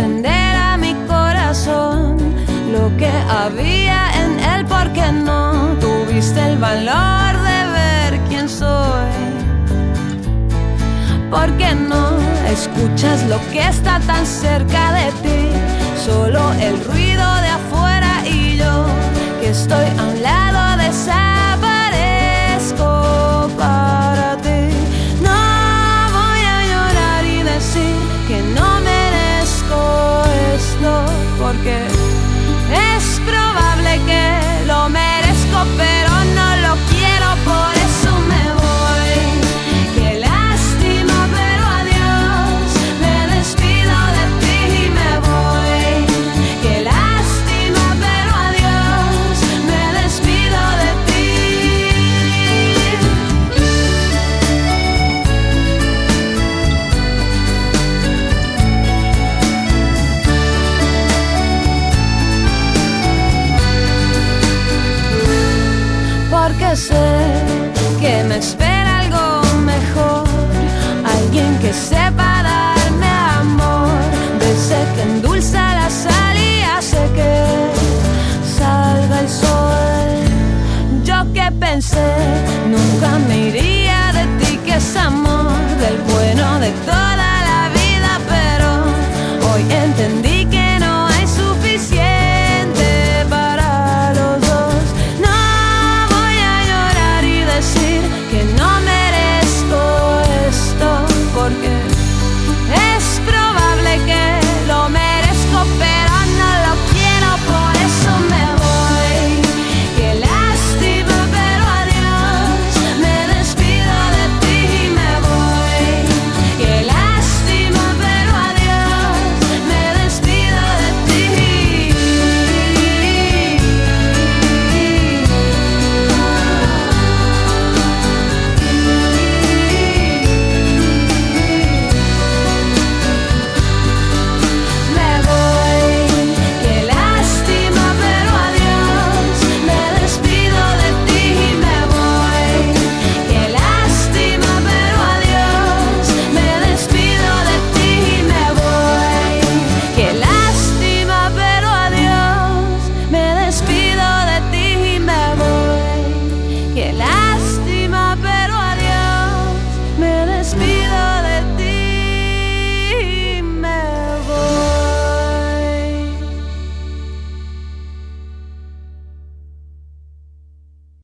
entenderá mi corazón lo que había en él, porque no tuviste el valor de ver quién soy. Porque no escuchas lo que está tan cerca de ti, solo el ruido de afuera y yo que estoy a un lado desaparezco para ti. No voy a llorar y decir que no merezco esto, porque es probable que lo merezco, pero no lo quiero, por eso me voy. Qué lástima, pero adiós, me despido de ti y me voy. Qué lástima, pero adiós, me despido de ti. Porque sé que me espera algo mejor, alguien que sepa darme amor, de ese que endulza la sal y hace que salga el sol. Yo que pensé nunca me iría de ti, que es amor del bueno de toda la vida, pero hoy entendí